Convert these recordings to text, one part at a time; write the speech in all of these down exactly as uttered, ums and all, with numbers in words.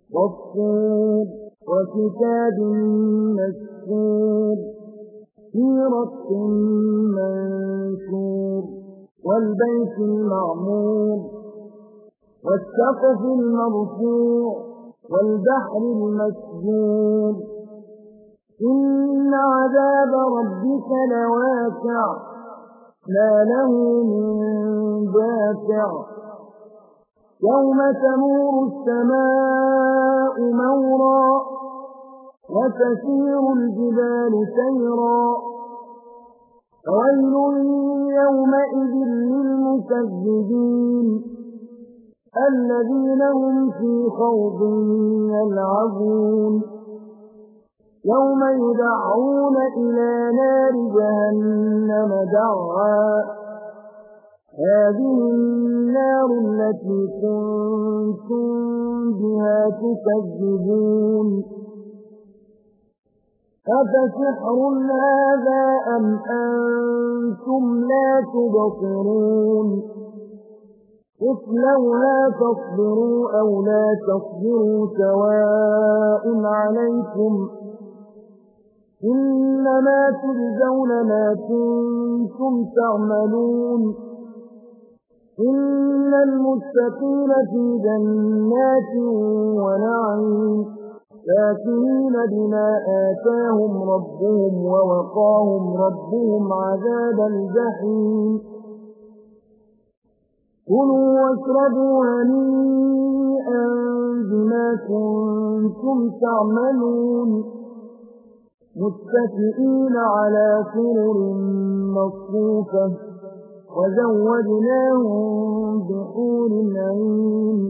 والطور وكتاب مسكور في رق منشور والبيت المعمور والسقف المرفوع والبحر المسجور إن عذاب ربك لواقع ما له من دافع يوم تمور السماء مورا وتسير الجبال سيرا فويل يومئذ للمكذبين الذين هم في خوض يلعبون يوم يدعون إلى نار جهنم دعا هذه النار التي كنتم بها تكذبون أفسحر هذا أم أنتم لا تبصرون اصلوها تصبروا أو لا تصبروا سواء عليكم إنما تجزون ما كنتم تعملون إن المتقين في جنات ونعيم فاكهين بما آتاهم ربهم ووقاهم ربهم عذاب الجحيم كلوا واشربوا هنيئا بما كنتم تعملون متكئين على سرر مصفوفة وزوجناهم بحور عين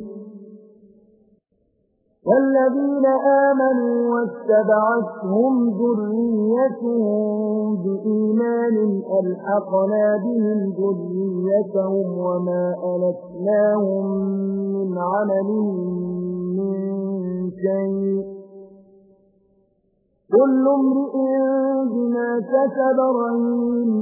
والذين آمنوا واتبعتهم ذريتهم بإيمان ألحقنا بهم ذريتهم وما ألتناهم من عملهم من شيء كل امرئ بما كسب رهين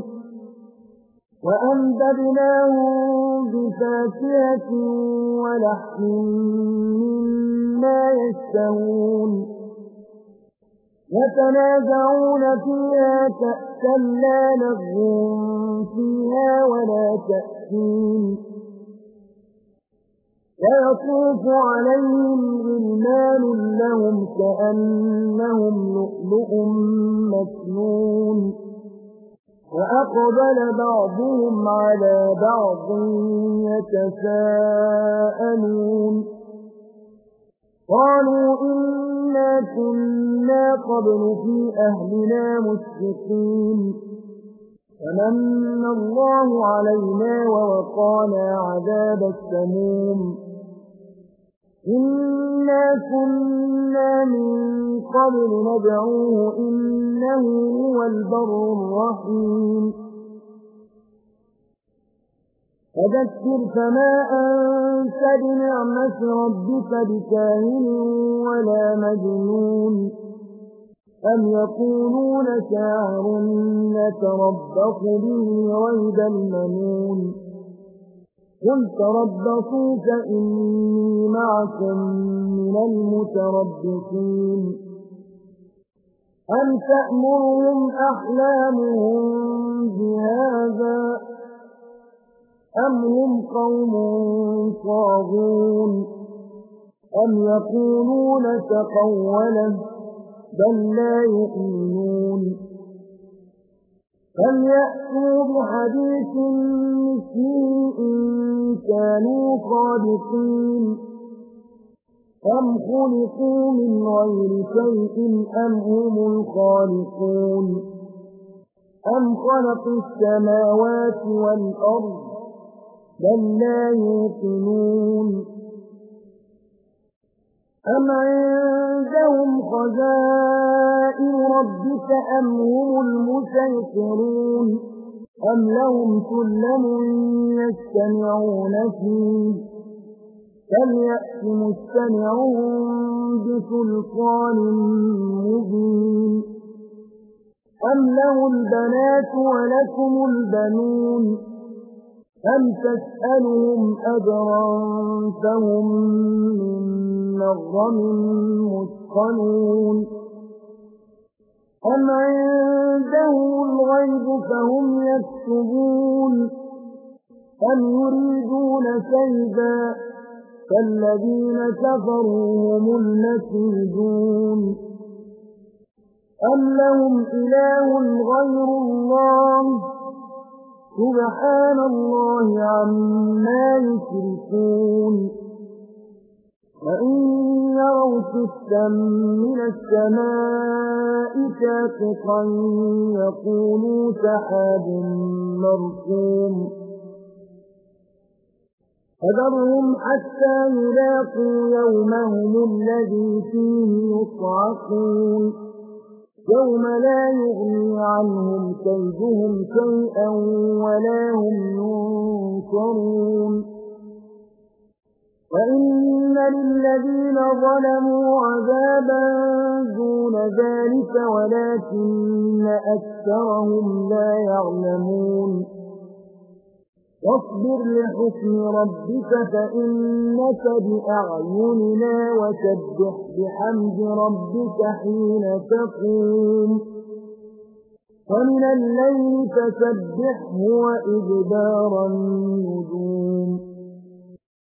وأمددناهم بفاكهة ولحم مما يشتهون يتنازعون فيها كأسا لا لغو فيها ولا تأثيم ويطوف عليهم غلمان لهم كأنهم لؤلؤ مكنون وأقبل بعضهم على بعض يتساءلون قالوا إنا كنا قبل في أهلنا مشفقين فمن الله علينا ووقانا عذاب السموم إنا كنا من قبل ندعوه إنه هو البر الرحيم فذكر فما أنت بنعمة ربك بكاهن ولا مجنون أم يقولون شاعر نتربص به ريب المنون قل تربصوا فإني معكم من المتربصين أم تأمرهم أحلامهم بهذا أم هم قوم طاغون أم يقولون تقوله بل لا يؤمنون فليأتوا بحديث مثله إن كانوا صادقين أم خلقوا من غير شيء أم هم الخالقون أم خلقوا السماوات والأرض بل لا يوقنون أم عندهم خزائن ربك أم هم المسيطرون أم لهم سلم يستمعون فيه فليأت مستمعهم بسلطان مبين أم له البنات ولكم البنون أم تسألهم أجرا فهم من مغرم مثقلون أم عندهم الغيب فهم يكتبون أم يريدون كيدا فالذين كفروا هم المكيدون أم لهم إله غير الله سبحان الله عما يشركون وإن يروا كسفا من السماء ساقطا يقولوا سحاب مركوم فذرهم حتى يلاقوا يومهم الذي فيه يصعقون يوم لا يغني عنهم كيدهم شيئا ولا هم ينصرون وإن للذين ظلموا عذابا دون ذلك ولكن أكثرهم لا يعلمون واصبر لحكم ربك فإنك بأعيننا وسبح بحمد ربك حين تقوم ومن الليل فسبحه وإدبار النجوم